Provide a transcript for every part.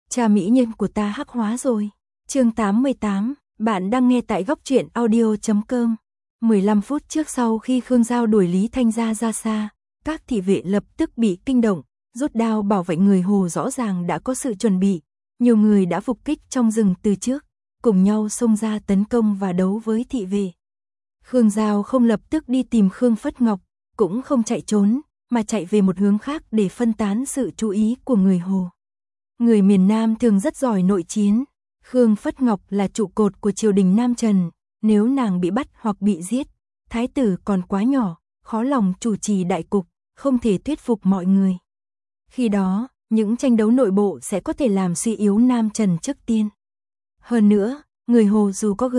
Cha mỹ nhân của ta hắc hóa rồi. Chương 88, bạn đang nghe tại góc truyện audio.com. 15 phút trước sau khi Khương Giao đuổi Lý Thanh Gia ra xa, các thị vệ lập tức bị kinh động, rút đao bảo vệ người Hồ rõ ràng đã có sự chuẩn bị. Nhiều người đã phục kích trong rừng từ trước, cùng nhau xông ra tấn công và đấu với thị vệ. Khương Giao không lập tức đi tìm Khương Phất Ngọc, cũng không chạy trốn, mà chạy về một hướng khác để phân tán sự chú ý của người Hồ. Người miền Nam thường rất giỏi nội chiến. Khương Phất Ngọc là trụ cột của triều đình Nam Trần, nếu nàng bị bắt hoặc bị giết, thái tử còn quá nhỏ, khó lòng chủ trì đại cục, không thể thuyết phục mọi người. Khi đó, những tranh đấu nội bộ sẽ có thể làm suy yếu Nam Trần trước tiên. Hơn nữa, người Hồ dù có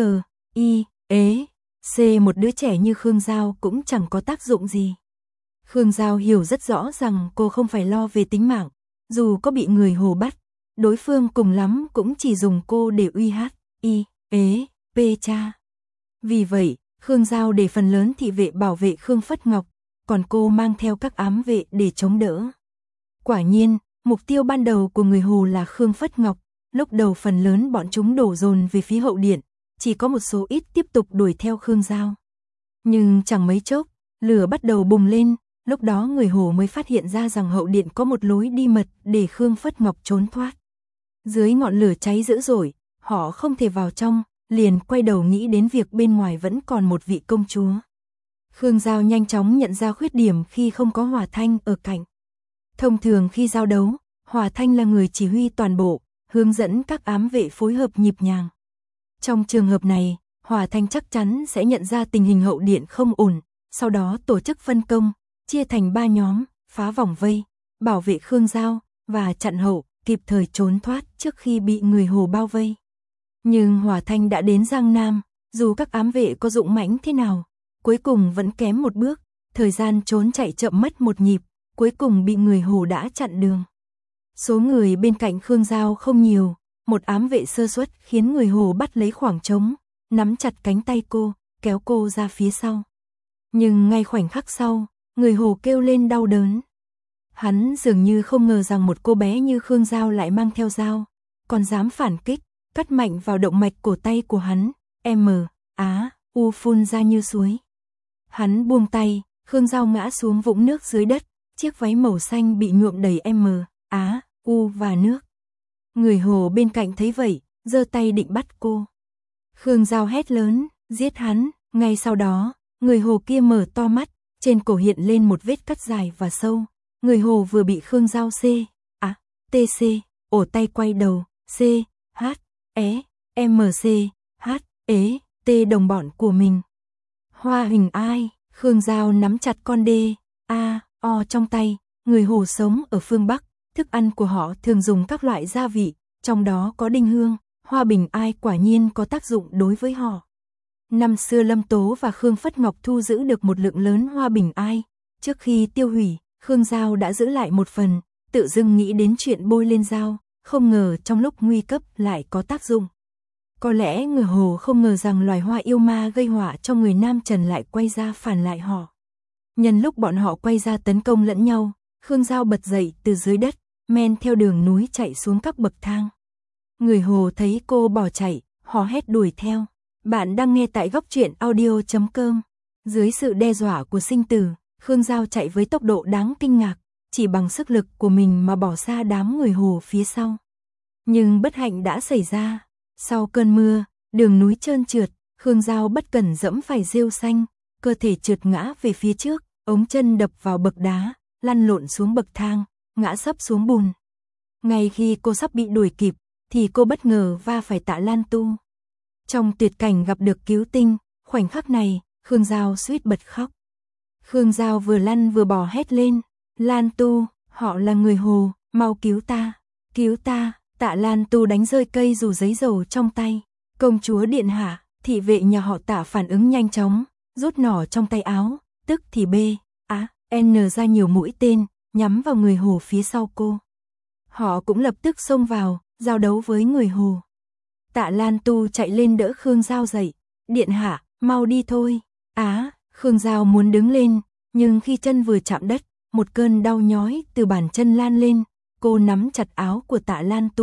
một đứa trẻ như Khương Giao cũng chẳng có tác dụng gì. Khương Giao hiểu rất rõ rằng cô không phải lo về tính mạng, dù có bị người Hồ bắt, đối phương cùng lắm cũng chỉ dùng cô để uy cha. Vì vậy, Khương Giao để phần lớn thị vệ bảo vệ Khương Phất Ngọc, còn cô mang theo các ám vệ để chống đỡ. Quả nhiên, mục tiêu ban đầu của người Hồ là Khương Phất Ngọc, lúc đầu phần lớn bọn chúng đổ dồn về phía hậu điện, chỉ có một số ít tiếp tục đuổi theo Khương Giao. Nhưng chẳng mấy chốc, lửa bắt đầu bùng lên, lúc đó người Hồ mới phát hiện ra rằng hậu điện có một lối đi mật để Khương Phất Ngọc trốn thoát. Dưới ngọn lửa cháy dữ dội, họ không thể vào trong, liền quay đầu nghĩ đến việc bên ngoài vẫn còn một vị công chúa. Khương Giao nhanh chóng nhận ra khuyết điểm khi không có Hỏa Thanh ở cạnh. Thông thường khi giao đấu, Hỏa Thanh là người chỉ huy toàn bộ, hướng dẫn các ám vệ phối hợp nhịp nhàng. Trong trường hợp này, Hỏa Thanh chắc chắn sẽ nhận ra tình hình hậu điện không ổn, sau đó tổ chức phân công, chia thành 3 nhóm, phá vòng vây, bảo vệ Khương Giao và chặn hậu, kịp thời trốn thoát trước khi bị người Hồ bao vây. Nhưng Hỏa Thanh đã đến Giang Nam, dù các ám vệ có dũng mãnh thế nào, cuối cùng vẫn kém một bước, thời gian trốn chạy chậm mất một nhịp, cuối cùng bị người Hồ đã chặn đường. Số người bên cạnh Khương Giao không nhiều, một ám vệ sơ suất khiến người Hồ bắt lấy khoảng trống, nắm chặt cánh tay cô, kéo cô ra phía sau. Nhưng ngay khoảnh khắc sau, người Hồ kêu lên đau đớn. Hắn dường như không ngờ rằng một cô bé như Khương Giao lại mang theo dao, còn dám phản kích, cắt mạnh vào động mạch cổ tay của hắn, phun ra như suối. Hắn buông tay, Khương Giao ngã xuống vũng nước dưới đất, chiếc váy màu xanh bị nhuộm đầy và nước. Người Hồ bên cạnh thấy vậy, giơ tay định bắt cô. Khương Giao hét lớn, giết hắn, ngay sau đó, người Hồ kia mở to mắt, trên cổ hiện lên một vết cắt dài và sâu. Người Hồ vừa bị Khương Giao ổ tay quay đầu, đồng bọn của mình. Hoa hình ai, Khương Giao nắm chặt con trong tay, người Hồ sống ở phương Bắc, thức ăn của họ thường dùng các loại gia vị, trong đó có đinh hương, hoa bình ai quả nhiên có tác dụng đối với họ. Năm xưa Lâm Tố và Khương Phất Ngọc thu giữ được một lượng lớn hoa bình ai, trước khi tiêu hủy, Khương Giao đã giữ lại một phần, tự dưng nghĩ đến chuyện bôi lên dao, không ngờ trong lúc nguy cấp lại có tác dụng. Có lẽ người Hồ không ngờ rằng loài hoa yêu ma gây họa cho người Nam Trần lại quay ra phản lại họ. Nhân lúc bọn họ quay ra tấn công lẫn nhau, Khương Giao bật dậy từ dưới đất, men theo đường núi chạy xuống các bậc thang. Người Hồ thấy cô bỏ chạy, hò hét đuổi theo. Bạn đang nghe tại góc truyện audio.com. Dưới sự đe dọa của sinh tử, Khương Giao chạy với tốc độ đáng kinh ngạc, chỉ bằng sức lực của mình mà bỏ xa đám người Hồ phía sau. Nhưng bất hạnh đã xảy ra. Sau cơn mưa, đường núi trơn trượt, Khương Giao bất cẩn dẫm phải rêu xanh, cơ thể trượt ngã về phía trước, ống chân đập vào bậc đá, lăn lộn xuống bậc thang, ngã sấp xuống bùn. Ngay khi cô sắp bị đuổi kịp, thì cô bất ngờ va phải Tạ Lan Tu. Trong tuyệt cảnh gặp được cứu tinh, khoảnh khắc này, Khương Giao suýt bật khóc. Khương Giao vừa lăn vừa bò hét lên, Lan Tu, họ là người Hồ, mau cứu ta, cứu ta. Tạ Lan Tu đánh rơi cây dù giấy dầu trong tay. Công chúa điện hạ, thị vệ nhà họ Tạ phản ứng nhanh chóng, rút nỏ trong tay áo, tức thì ra nhiều mũi tên, nhắm vào người Hồ phía sau cô. Họ cũng lập tức xông vào, giao đấu với người Hồ. Tạ Lan Tu chạy lên đỡ Khương Giao dậy, điện hạ, mau đi thôi. Khương Giao muốn đứng lên, nhưng khi chân vừa chạm đất, một cơn đau nhói từ bàn chân lan lên, cô nắm chặt áo của Tạ Lan Tu,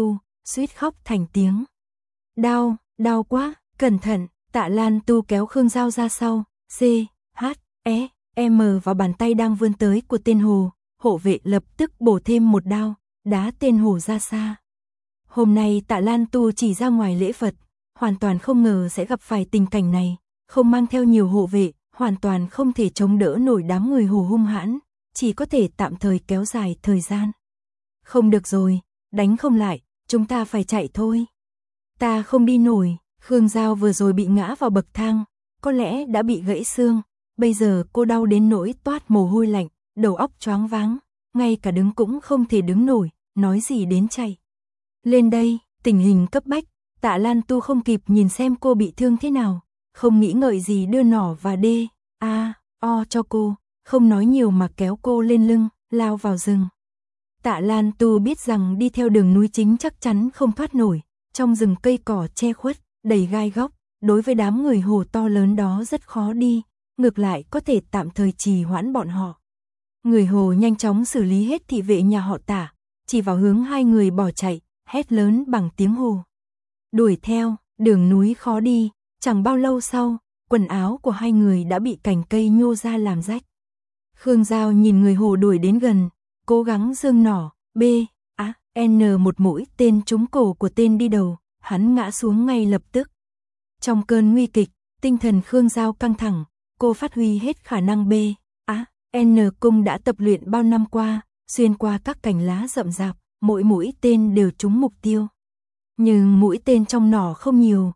suýt khóc thành tiếng. Đau, đau quá, cẩn thận, Tạ Lan Tu kéo Khương Giao ra sau, C-H-E-M vào bàn tay đang vươn tới của tên Hồ, hộ vệ lập tức bổ thêm một đao, đá tên Hồ ra xa. Hôm nay Tạ Lan Tu chỉ ra ngoài lễ Phật, hoàn toàn không ngờ sẽ gặp phải tình cảnh này, không mang theo nhiều hộ vệ, hoàn toàn không thể chống đỡ nổi đám người Hồ hung hãn, chỉ có thể tạm thời kéo dài thời gian. Không được rồi, đánh không lại, chúng ta phải chạy thôi. Ta không đi nổi, Khương Giao vừa rồi bị ngã vào bậc thang, có lẽ đã bị gãy xương, bây giờ cô đau đến nỗi toát mồ hôi lạnh, đầu óc choáng váng, ngay cả đứng cũng không thể đứng nổi, nói gì đến chạy. Lên đây, tình hình cấp bách, Tạ Lan Tu không kịp nhìn xem cô bị thương thế nào, không nghĩ ngợi gì đưa nỏ và D-A-O cho cô, không nói nhiều mà kéo cô lên lưng, lao vào rừng. Tạ Lan Tu biết rằng đi theo đường núi chính chắc chắn không thoát nổi, trong rừng cây cỏ che khuất, đầy gai góc, đối với đám người Hồ to lớn đó rất khó đi, ngược lại có thể tạm thời trì hoãn bọn họ. Người Hồ nhanh chóng xử lý hết thị vệ nhà họ Tạ, chỉ vào hướng hai người bỏ chạy, hét lớn bằng tiếng Hồ. Đuổi theo, đường núi khó đi, chẳng bao lâu sau, quần áo của hai người đã bị cành cây nhô ra làm rách. Khương Giao nhìn người Hồ đuổi đến gần, cố gắng giương nỏ, B-A-N một mũi tên trúng cổ của tên đi đầu, hắn ngã xuống ngay lập tức. Trong cơn nguy kịch, tinh thần Khương Giao căng thẳng, cô phát huy hết khả năng B-A-N cung đã tập luyện bao năm qua, xuyên qua các cành lá rậm rạp, mỗi mũi tên đều trúng mục tiêu. Nhưng mũi tên trong nỏ không nhiều,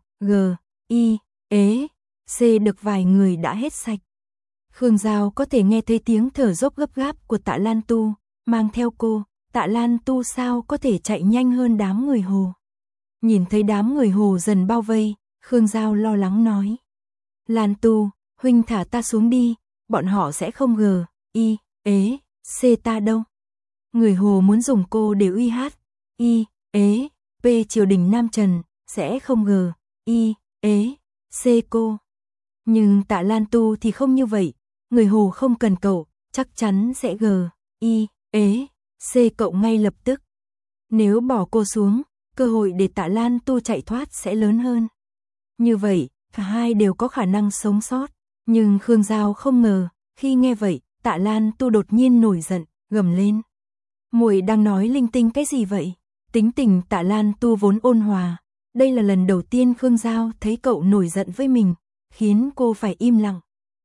G-I-E-C được vài người đã hết sạch. Khương Giao có thể nghe thấy tiếng thở dốc gấp gáp của Tạ Lan Tu, mang theo cô, Tạ Lan Tu sao có thể chạy nhanh hơn đám người Hồ. Nhìn thấy đám người Hồ dần bao vây, Khương Giao lo lắng nói. Lan Tu, huynh thả ta xuống đi, bọn họ sẽ không G-I-E-C ta đâu. Người Hồ muốn dùng cô để uy hát, I-E-P triều đình Nam Trần, sẽ không G-I-E-C cô. Nhưng Tạ Lan Tu thì không như vậy, người Hồ không cần cậu, chắc chắn sẽ G-I-E-C cậu ngay lập tức. Nếu bỏ cô xuống, cơ hội để Tạ Lan Tu chạy thoát sẽ lớn hơn. Như vậy, cả hai đều có khả năng sống sót. Nhưng Khương Giao không ngờ, khi nghe vậy, Tạ Lan Tu đột nhiên nổi giận, gầm lên. Muội đang nói linh tinh cái gì vậy? Tính tình Tạ Lan Tu vốn ôn hòa. Đây là lần đầu tiên Khương Giao thấy cậu nổi giận với mình, khiến cô phải im lặng.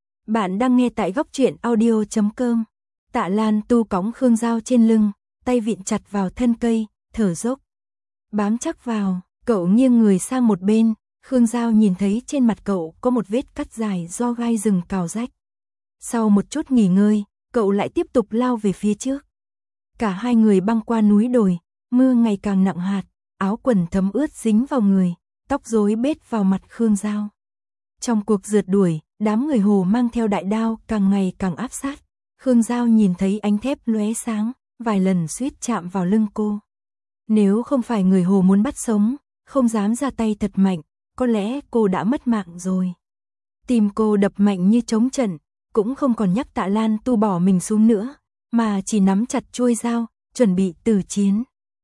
Bạn đang nghe tại góc truyện audio.com. Tạ Lan Tu cõng Khương Giao trên lưng, tay vịn chặt vào thân cây, thở dốc. Bám chắc vào, cậu nghiêng người sang một bên, Khương Giao nhìn thấy trên mặt cậu có một vết cắt dài do gai rừng cào rách. Sau một chút nghỉ ngơi, cậu lại tiếp tục lao về phía trước. Cả hai người băng qua núi đồi, mưa ngày càng nặng hạt, áo quần thấm ướt dính vào người, tóc rối bết vào mặt Khương Giao. Trong cuộc rượt đuổi, đám người Hồ mang theo đại đao càng ngày càng áp sát. Khương Giao nhìn thấy ánh thép lóe sáng, vài lần suýt chạm vào lưng cô. Nếu không phải người Hồ muốn bắt sống, không dám ra tay thật mạnh, có lẽ cô đã mất mạng rồi. Tim cô đập mạnh như trống trận, cũng không còn nhắc Tạ Lan Tu bỏ mình xuống nữa, mà chỉ nắm chặt chuôi dao, chuẩn bị tử chiến.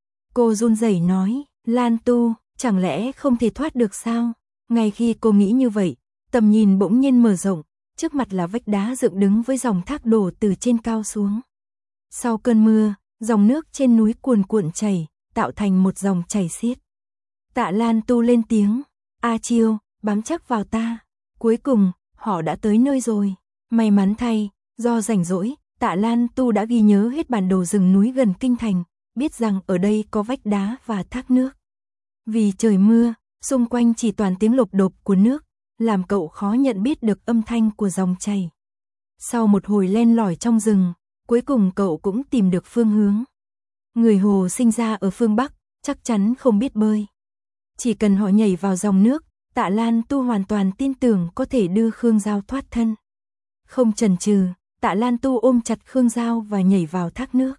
Cô run rẩy nói, Lan Tu, chẳng lẽ không thể thoát được sao? Ngay khi cô nghĩ như vậy, tầm nhìn bỗng nhiên mở rộng, trước mặt là vách đá dựng đứng với dòng thác đổ từ trên cao xuống. Sau cơn mưa, dòng nước trên núi cuồn cuộn chảy, tạo thành một dòng chảy xiết. Tạ Lan Tu lên tiếng, A Chiêu, bám chắc vào ta. Cuối cùng, họ đã tới nơi rồi. May mắn thay, do rảnh rỗi, Tạ Lan Tu đã ghi nhớ hết bản đồ rừng núi gần kinh thành, biết rằng ở đây có vách đá và thác nước. Vì trời mưa, xung quanh chỉ toàn tiếng lộp độp của nước, làm cậu khó nhận biết được âm thanh của dòng chảy. Sau một hồi len lỏi trong rừng, cuối cùng cậu cũng tìm được phương hướng. Người Hồ sinh ra ở phương Bắc, chắc chắn không biết bơi. Chỉ cần họ nhảy vào dòng nước, Tạ Lan Tu hoàn toàn tin tưởng có thể đưa Khương Giao thoát thân. Không chần chừ, Tạ Lan Tu ôm chặt Khương Giao và nhảy vào thác nước.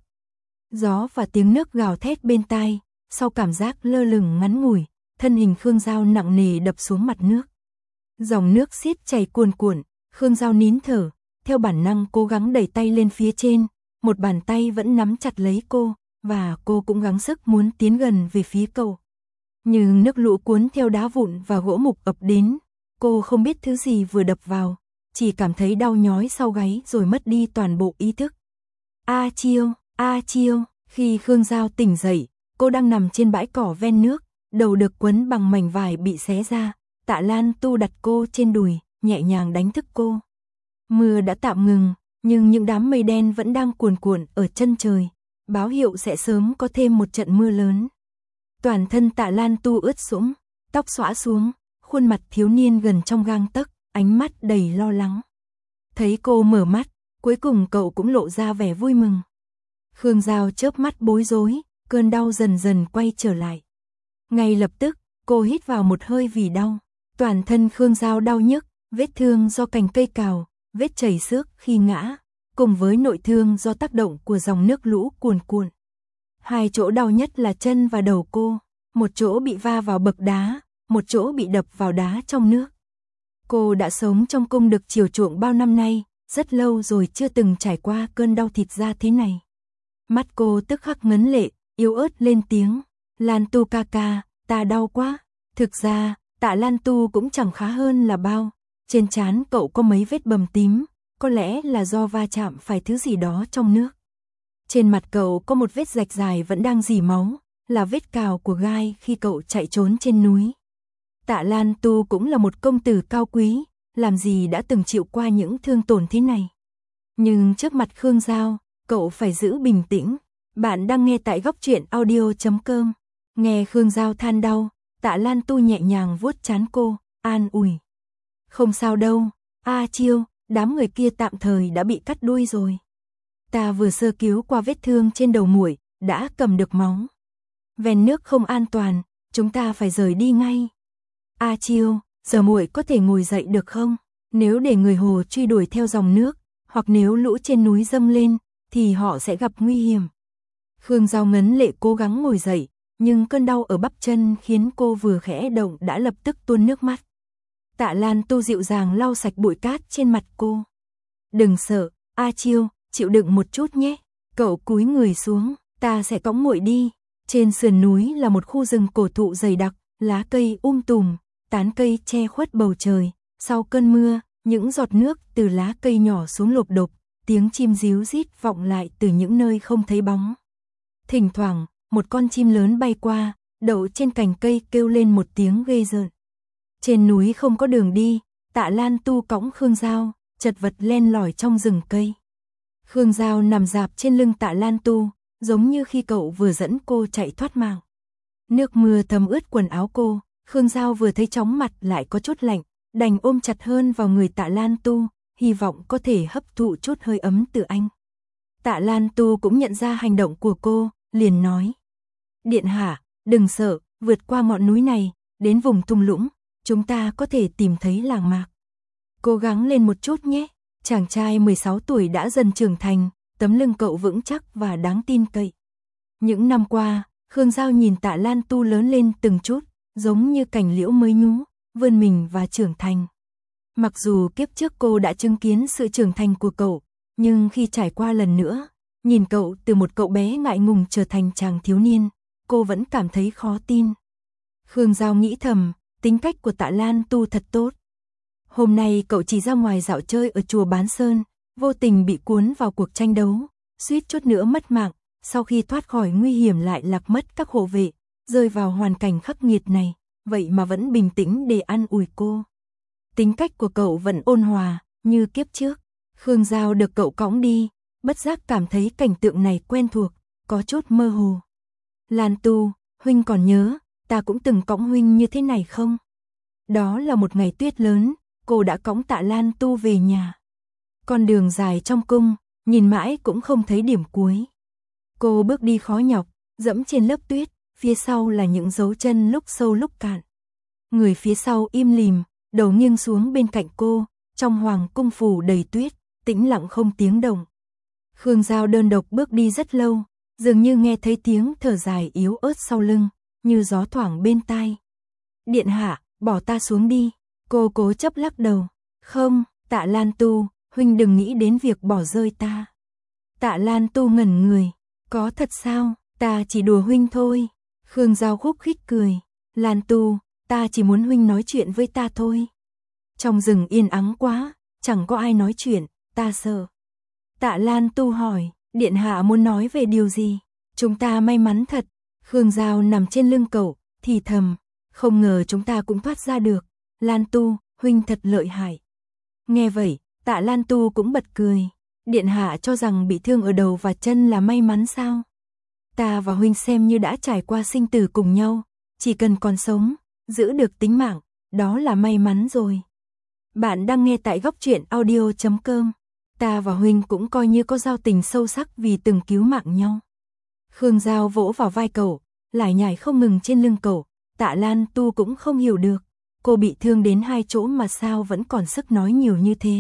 Gió và tiếng nước gào thét bên tai, sau cảm giác lơ lửng ngắn ngủi, thân hình Khương Giao nặng nề đập xuống mặt nước. Dòng nước xiết chảy cuồn cuộn, Khương Giao nín thở, theo bản năng cố gắng đẩy tay lên phía trên, một bàn tay vẫn nắm chặt lấy cô, và cô cũng gắng sức muốn tiến gần về phía cậu, Nhưng nước lũ cuốn theo đá vụn và gỗ mục ập đến, cô không biết thứ gì vừa đập vào, chỉ cảm thấy đau nhói sau gáy rồi mất đi toàn bộ ý thức. A Chiêu, khi Khương Giao tỉnh dậy, cô đang nằm trên bãi cỏ ven nước, đầu được quấn bằng mảnh vải bị xé ra, Tạ Lan Tu đặt cô trên đùi, nhẹ nhàng đánh thức cô. Mưa đã tạm ngừng, nhưng những đám mây đen vẫn đang cuồn cuộn ở chân trời, báo hiệu sẽ sớm có thêm một trận mưa lớn. Toàn thân Tạ Lan Tu ướt sũng, tóc xõa xuống, khuôn mặt thiếu niên gần trong gang tấc, ánh mắt đầy lo lắng. Thấy cô mở mắt, cuối cùng cậu cũng lộ ra vẻ vui mừng. Khương Giao chớp mắt bối rối, cơn đau dần dần quay trở lại. Ngay lập tức, cô hít vào một hơi vì đau. Toàn thân Khương Giao đau nhức, vết thương do cành cây cào, vết chảy xước khi ngã, cùng với nội thương do tác động của dòng nước lũ cuồn cuộn. Hai chỗ đau nhất là chân và đầu cô, một chỗ bị va vào bậc đá, một chỗ bị đập vào đá trong nước. Cô đã sống trong cung được chiều chuộng bao năm nay, rất lâu rồi chưa từng trải qua cơn đau thịt da thế này. Mắt cô tức khắc ngấn lệ, yếu ớt lên tiếng, Lan Tu ca ca, ta đau quá. Thực ra, Tạ Lan Tu cũng chẳng khá hơn là bao, trên trán cậu có mấy vết bầm tím, có lẽ là do va chạm phải thứ gì đó trong nước. Trên mặt cậu có một vết rạch dài vẫn đang rỉ máu, là vết cào của gai khi cậu chạy trốn trên núi. Tạ Lan Tu cũng là một công tử cao quý, làm gì đã từng chịu qua những thương tổn thế này. Nhưng trước mặt Khương Giao, cậu phải giữ bình tĩnh. Bạn đang nghe tại Góc Truyện Audio.com. Nghe Khương Giao than đau, Tạ Lan Tu nhẹ nhàng vuốt trán cô, an ủi. Không sao đâu, A Chiêu, đám người kia tạm thời đã bị cắt đuôi rồi. Ta vừa sơ cứu qua vết thương trên đầu muội, đã cầm được máu. Ven nước không an toàn, chúng ta phải rời đi ngay. A Chiêu, giờ muội có thể ngồi dậy được không? Nếu để người Hồ truy đuổi theo dòng nước, hoặc nếu lũ trên núi dâng lên, thì họ sẽ gặp nguy hiểm. Khương Giao ngấn lệ cố gắng ngồi dậy, nhưng cơn đau ở bắp chân khiến cô vừa khẽ động đã lập tức tuôn nước mắt. Tạ Lan Tu dịu dàng lau sạch bụi cát trên mặt cô. Đừng sợ, A Chiêu, chịu đựng một chút nhé. Cậu cúi người xuống, ta sẽ cõng muội đi. Trên sườn núi là một khu rừng cổ thụ dày đặc, lá cây tùm, tán cây che khuất bầu trời. Sau cơn mưa, những giọt nước từ lá cây nhỏ xuống lộp đột, tiếng chim ríu rít vọng lại từ những nơi không thấy bóng. Thỉnh thoảng, một con chim lớn bay qua, đậu trên cành cây kêu lên một tiếng ghê rợn. Trên núi không có đường đi, Tạ Lan Tu cõng Khương Giao, chật vật len lỏi trong rừng cây. Khương Giao nằm rạp trên lưng Tạ Lan Tu, giống như khi cậu vừa dẫn cô chạy thoát mạng. Nước mưa thấm ướt quần áo cô, Khương Giao vừa thấy chóng mặt lại có chút lạnh, đành ôm chặt hơn vào người Tạ Lan Tu, hy vọng có thể hấp thụ chút hơi ấm từ anh. Tạ Lan Tu cũng nhận ra hành động của cô, liền nói. Điện hạ, đừng sợ, vượt qua ngọn núi này, đến vùng thung lũng, chúng ta có thể tìm thấy làng mạc. Cố gắng lên một chút nhé. Chàng trai 16 tuổi đã dần trưởng thành, tấm lưng cậu vững chắc và đáng tin cậy. Những năm qua, Khương Giao nhìn Tạ Lan Tu lớn lên từng chút, giống như cành liễu mới nhú, vươn mình và trưởng thành. Mặc dù kiếp trước cô đã chứng kiến sự trưởng thành của cậu, nhưng khi trải qua lần nữa, nhìn cậu từ một cậu bé ngại ngùng trở thành chàng thiếu niên, cô vẫn cảm thấy khó tin. Khương Giao nghĩ thầm, tính cách của Tạ Lan Tu thật tốt. Hôm nay cậu chỉ ra ngoài dạo chơi ở chùa Bán Sơn, vô tình bị cuốn vào cuộc tranh đấu, suýt chút nữa mất mạng, sau khi thoát khỏi nguy hiểm lại lạc mất các hộ vệ, rơi vào hoàn cảnh khắc nghiệt này, vậy mà vẫn bình tĩnh để an ủi cô. Tính cách của cậu vẫn ôn hòa, như kiếp trước. Khương Giao được cậu cõng đi, bất giác cảm thấy cảnh tượng này quen thuộc, có chút mơ hồ. Lan Tu, huynh còn nhớ, ta cũng từng cõng huynh như thế này không? Đó là một ngày tuyết lớn, cô đã cõng Tạ Lan Tu về nhà. Con đường dài trong cung, nhìn mãi cũng không thấy điểm cuối. Cô bước đi khó nhọc, dẫm trên lớp tuyết, phía sau là những dấu chân lúc sâu lúc cạn. Người phía sau im lìm, đầu nghiêng xuống bên cạnh cô, trong hoàng cung phủ đầy tuyết, tĩnh lặng không tiếng động. Khương Giao đơn độc bước đi rất lâu, dường như nghe thấy tiếng thở dài yếu ớt sau lưng, như gió thoảng bên tai. Điện hạ, bỏ ta xuống đi. Cô cố chấp lắc đầu. Không, Tạ Lan Tu, huynh đừng nghĩ đến việc bỏ rơi ta. Tạ Lan Tu ngẩn người. Có thật sao, ta chỉ đùa huynh thôi. Khương Giao khúc khích cười. Lan Tu, ta chỉ muốn huynh nói chuyện với ta thôi. Trong rừng yên ắng quá, chẳng có ai nói chuyện, ta sợ. Tạ Lan Tu hỏi, điện hạ muốn nói về điều gì? Chúng ta may mắn thật. Khương Giao nằm trên lưng cậu, thì thầm, không ngờ chúng ta cũng thoát ra được. Lan Tu, huynh thật lợi hại. Nghe vậy, Tạ Lan Tu cũng bật cười. Điện hạ cho rằng bị thương ở đầu và chân là may mắn sao? Ta và huynh xem như đã trải qua sinh tử cùng nhau, chỉ cần còn sống, giữ được tính mạng, đó là may mắn rồi. Bạn đang nghe tại Góc Truyện Audio.com. Ta và huynh cũng coi như có giao tình sâu sắc vì từng cứu mạng nhau. Khương Giao vỗ vào vai cậu, lải nhải không ngừng trên lưng cậu. Tạ Lan Tu cũng không hiểu được, cô bị thương đến 2 chỗ mà sao vẫn còn sức nói nhiều như thế.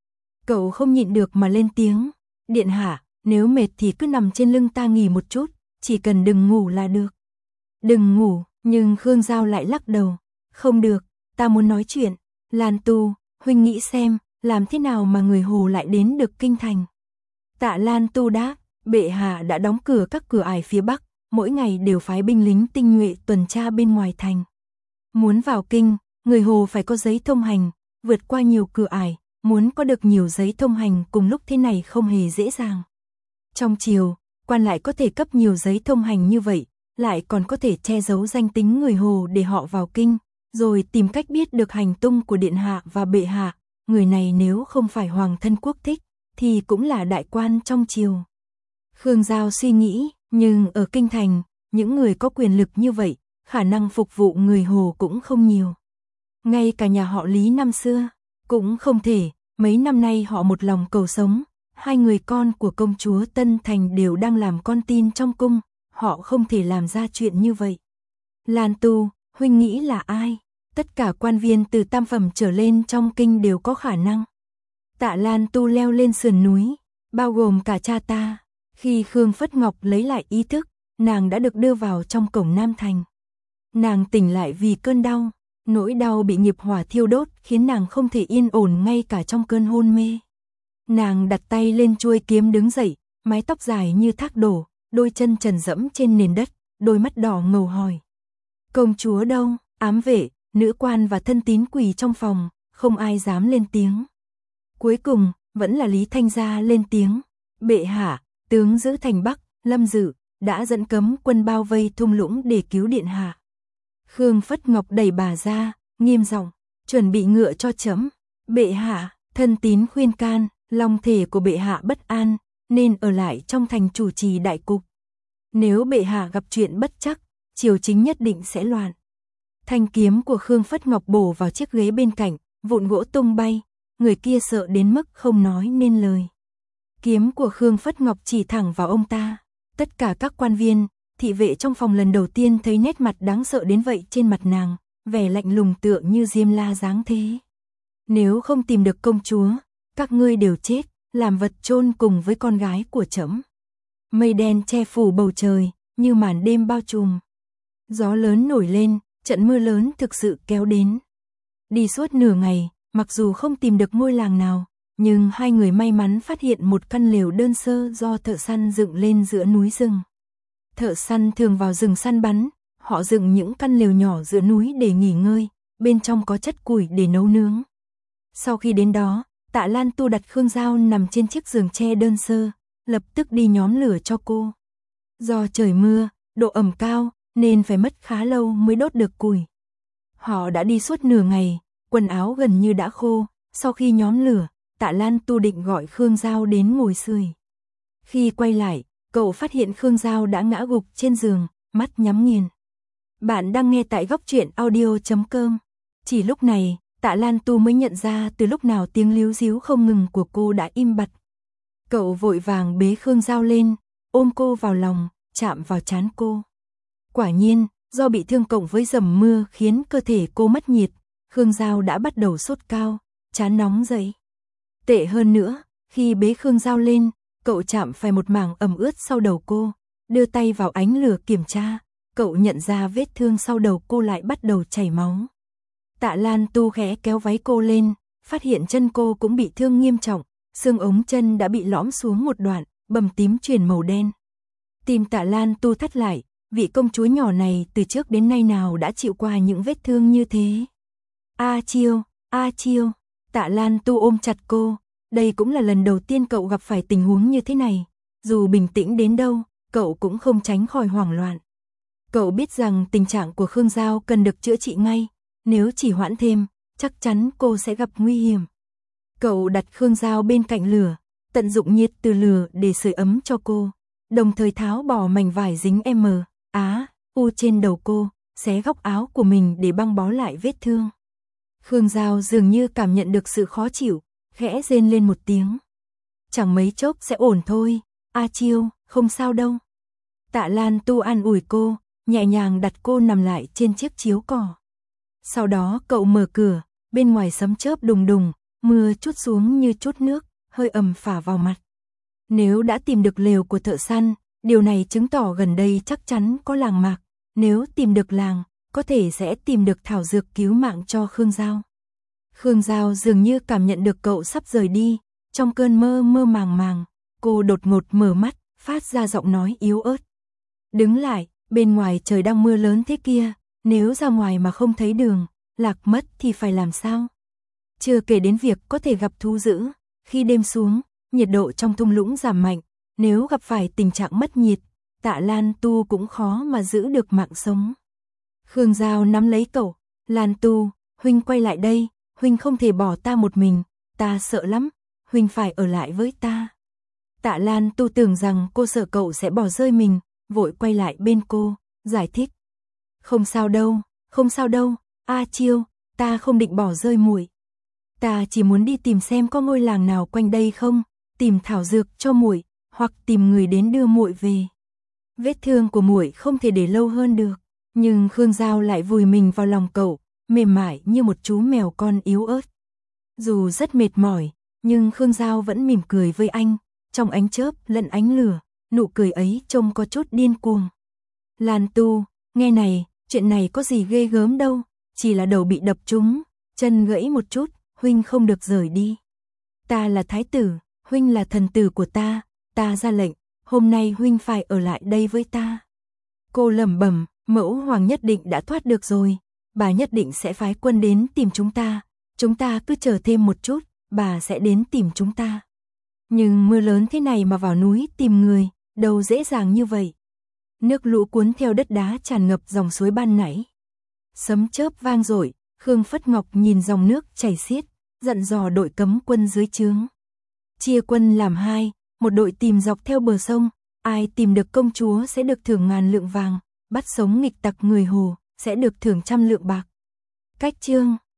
Cậu không nhịn được mà lên tiếng, điện hạ, nếu mệt thì cứ nằm trên lưng ta nghỉ một chút, chỉ cần đừng ngủ là được. Đừng ngủ, nhưng Khương Giao lại lắc đầu, không được, ta muốn nói chuyện. Lan Tu, huynh nghĩ xem, làm thế nào mà người Hồ lại đến được kinh thành? Tạ Lan Tu đáp, bệ hạ đã đóng cửa các cửa ải phía Bắc, mỗi ngày đều phái binh lính tinh nhuệ tuần tra bên ngoài thành. Muốn vào kinh, người Hồ phải có giấy thông hành, vượt qua nhiều cửa ải, muốn có được nhiều giấy thông hành cùng lúc thế này không hề dễ dàng. Trong triều, quan lại có thể cấp nhiều giấy thông hành như vậy, lại còn có thể che giấu danh tính người Hồ để họ vào kinh, rồi tìm cách biết được hành tung của điện hạ và bệ hạ. Người này nếu không phải hoàng thân quốc thích, thì cũng là đại quan trong triều. Khương Giao suy nghĩ, nhưng ở kinh thành, những người có quyền lực như vậy, khả năng phục vụ người Hồ cũng không nhiều. Ngay cả nhà họ Lý năm xưa, cũng không thể, mấy năm nay họ một lòng cầu sống, 2 người con của công chúa Tân Thành đều đang làm con tin trong cung, họ không thể làm ra chuyện như vậy. Lan Tu, huynh nghĩ là ai? Tất cả quan viên từ tam phẩm trở lên trong kinh đều có khả năng. Tạ Lan Tu leo lên sườn núi, bao gồm cả cha ta. Khi Khương Phất Ngọc lấy lại ý thức, nàng đã được đưa vào trong cổng Nam Thành. Nàng tỉnh lại vì cơn đau, nỗi đau bị nghiệp hỏa thiêu đốt khiến nàng không thể yên ổn ngay cả trong cơn hôn mê. Nàng đặt tay lên chuôi kiếm đứng dậy, mái tóc dài như thác đổ, đôi chân trần dẫm trên nền đất, đôi mắt đỏ ngầu hỏi. Công chúa đâu? Ám vệ, nữ quan và thân tín quỳ trong phòng, không ai dám lên tiếng. Cuối cùng, vẫn là Lý Thanh Gia lên tiếng. Bệ hạ, tướng giữ thành Bắc, Lâm Dự, đã dẫn cấm quân bao vây thung lũng để cứu điện hạ. Khương Phất Ngọc đẩy bà ra, nghiêm giọng, chuẩn bị ngựa cho trẫm. Bệ hạ, thân tín khuyên can, long thể của bệ hạ bất an, nên ở lại trong thành chủ trì đại cục. Nếu bệ hạ gặp chuyện bất chắc, triều chính nhất định sẽ loạn. Thanh kiếm của Khương Phất Ngọc bổ vào chiếc ghế bên cạnh, vụn gỗ tung bay, người kia sợ đến mức không nói nên lời. Kiếm của Khương Phất Ngọc chỉ thẳng vào ông ta. Tất cả các quan viên, thị vệ trong phòng lần đầu tiên thấy nét mặt đáng sợ đến vậy trên mặt nàng, vẻ lạnh lùng tựa như Diêm La dáng thế. Nếu không tìm được công chúa, các ngươi đều chết, làm vật chôn cùng với con gái của trẫm. Mây đen che phủ bầu trời, như màn đêm bao trùm. Gió lớn nổi lên, trận mưa lớn thực sự kéo đến. Đi suốt nửa ngày, mặc dù không tìm được ngôi làng nào, nhưng 2 người may mắn phát hiện một căn lều đơn sơ do thợ săn dựng lên giữa núi rừng. Thợ săn thường vào rừng săn bắn, họ dựng những căn lều nhỏ giữa núi để nghỉ ngơi, bên trong có chất củi để nấu nướng. Sau khi đến đó, Tạ Lan Tu đặt Khương Giao nằm trên chiếc giường tre đơn sơ, lập tức đi nhóm lửa cho cô. Do trời mưa, độ ẩm cao, nên phải mất khá lâu mới đốt được củi. Họ đã đi suốt nửa ngày, quần áo gần như đã khô, sau khi nhóm lửa, Tạ Lan Tu định gọi Khương Giao đến ngồi sưởi. Khi quay lại, cậu phát hiện Khương Giao đã ngã gục trên giường, mắt nhắm nghiền. Bạn đang nghe tại Góc Truyện Audio.com. Chỉ lúc này, Tạ Lan Tu mới nhận ra từ lúc nào tiếng líu ríu không ngừng của cô đã im bặt. Cậu vội vàng bế Khương Giao lên, ôm cô vào lòng, chạm vào trán cô. Quả nhiên, do bị thương cộng với dầm mưa khiến cơ thể cô mất nhiệt, Khương Giao đã bắt đầu sốt cao, trán nóng dậy. Tệ hơn nữa, khi bế Khương Giao lên, cậu chạm phải một mảng ẩm ướt sau đầu cô, đưa tay vào ánh lửa kiểm tra, cậu nhận ra vết thương sau đầu cô lại bắt đầu chảy máu. Tạ Lan Tu khẽ kéo váy cô lên, phát hiện chân cô cũng bị thương nghiêm trọng, xương ống chân đã bị lõm xuống một đoạn, bầm tím chuyển màu đen. Tim Tạ Lan Tu thắt lại, vị công chúa nhỏ này từ trước đến nay nào đã chịu qua những vết thương như thế. A Chiêu, Tạ Lan Tu ôm chặt cô, đây cũng là lần đầu tiên cậu gặp phải tình huống như thế này, dù bình tĩnh đến đâu, cậu cũng không tránh khỏi hoảng loạn. Cậu biết rằng tình trạng của Khương Giao cần được chữa trị ngay, nếu chỉ hoãn thêm, chắc chắn cô sẽ gặp nguy hiểm. Cậu đặt Khương Giao bên cạnh lửa, tận dụng nhiệt từ lửa để sưởi ấm cho cô, đồng thời tháo bỏ mảnh vải dính U trên đầu cô, xé góc áo của mình để băng bó lại vết thương. Khương Giao dường như cảm nhận được sự khó chịu, khẽ rên lên một tiếng. Chẳng mấy chốc sẽ ổn thôi, A Chiêu, không sao đâu. Tạ Lan Tu an ủi cô, nhẹ nhàng đặt cô nằm lại trên chiếc chiếu cỏ. Sau đó cậu mở cửa, bên ngoài sấm chớp đùng đùng, mưa trút xuống như trút nước, hơi ẩm phả vào mặt. Nếu đã tìm được lều của thợ săn, điều này chứng tỏ gần đây chắc chắn có làng mạc. Nếu tìm được làng, có thể sẽ tìm được thảo dược cứu mạng cho Khương Giao. Khương Giao dường như cảm nhận được cậu sắp rời đi, trong cơn mơ màng, cô đột ngột mở mắt, phát ra giọng nói yếu ớt. Đứng lại, bên ngoài trời đang mưa lớn thế kia, nếu ra ngoài mà không thấy đường, lạc mất thì phải làm sao? Chưa kể đến việc có thể gặp thú dữ, khi đêm xuống, nhiệt độ trong thung lũng giảm mạnh, nếu gặp phải tình trạng mất nhiệt, Tạ Lan Tu cũng khó mà giữ được mạng sống. Khương Giao nắm lấy cậu, Lan Tu, huynh quay lại đây, huynh không thể bỏ ta một mình, ta sợ lắm, huynh phải ở lại với ta. Tạ Lan Tu tưởng rằng cô sợ cậu sẽ bỏ rơi mình, vội quay lại bên cô, giải thích. Không sao đâu, A Chiêu, ta không định bỏ rơi muội. Ta chỉ muốn đi tìm xem có ngôi làng nào quanh đây không, tìm thảo dược cho muội, hoặc tìm người đến đưa muội về. Vết thương của muội không thể để lâu hơn được, nhưng Khương Giao lại vùi mình vào lòng cậu, mềm mại như một chú mèo con yếu ớt. Dù rất mệt mỏi, nhưng Khương Giao vẫn mỉm cười với anh, trong ánh chớp lẫn ánh lửa, nụ cười ấy trông có chút điên cuồng. Lan Tu, nghe này, chuyện này có gì ghê gớm đâu, chỉ là đầu bị đập trúng, chân gãy một chút, huynh không được rời đi. Ta là thái tử, huynh là thần tử của ta ra lệnh, hôm nay huynh phải ở lại đây với ta. Cô lẩm bẩm, mẫu hoàng nhất định đã thoát được rồi, bà nhất định sẽ phái quân đến tìm chúng ta cứ chờ thêm một chút, bà sẽ đến tìm chúng ta. Nhưng mưa lớn thế này mà vào núi tìm người, đâu dễ dàng như vậy. Nước lũ cuốn theo đất đá tràn ngập dòng suối ban nãy. Sấm chớp vang dội, Khương Phất Ngọc nhìn dòng nước chảy xiết, dặn dò đội cấm quân dưới trướng. Chia quân làm hai, một đội tìm dọc theo bờ sông, ai tìm được công chúa sẽ được thưởng 1000 lượng vàng, bắt sống nghịch tặc người Hồ sẽ được thưởng 100 lượng bạc. Cách chương